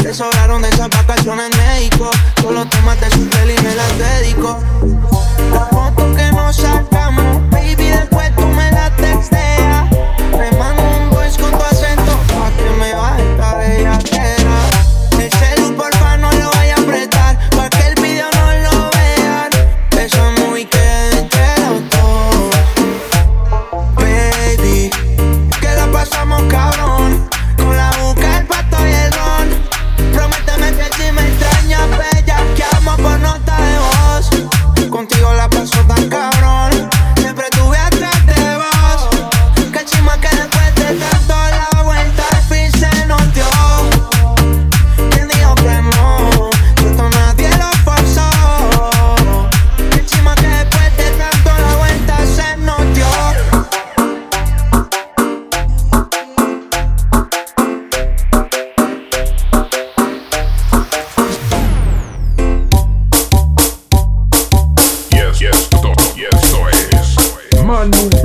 Te sobraron de esas vacaciones en México. Solo tómate su peli y me las dedico. La foto que nos sacamos, baby, después tú me la texteas. Me mando un voice con tu acento pa' que me baje esta bellaquera. El celu porfa no lo vaya a apretar, pa' que el video no lo vean. Eso es muy que entre los dos. Baby, que la pasamos cabrón, con la boca, el pato y el ron. Prométeme que si me extrañas, bella, que amo por nota de voz. Contigo la paso tan cabrón, siempre estuve atrás de vos. Que chima que después de tanto la vuelta al fin se nos dio. ¿Quién dijo que no? Esto nadie lo forzó. Que chima que después de tanto la vuelta se nos dio. Yes, yes, todo, yes, eso es Manu